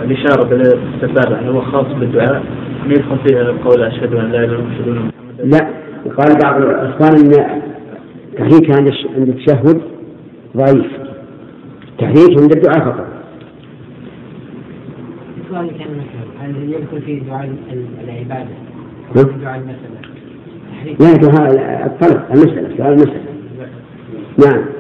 الإشارة بالسبابة هل هو خاص بالدعاء ما يدخل فيها قول أشهد أن لا إله إلا الله وأشهد أن محمدا؟ لا، وقال بعض الإخوان أن تحريك عند التشهد ضعيف، تحريك عند الدعاء فقط. السؤال كان مثلا هل يدخل فيه دعاء العبادة دعاء المسألة؟ يعني هذا الطلب المسألة سؤال المسألة. نعم.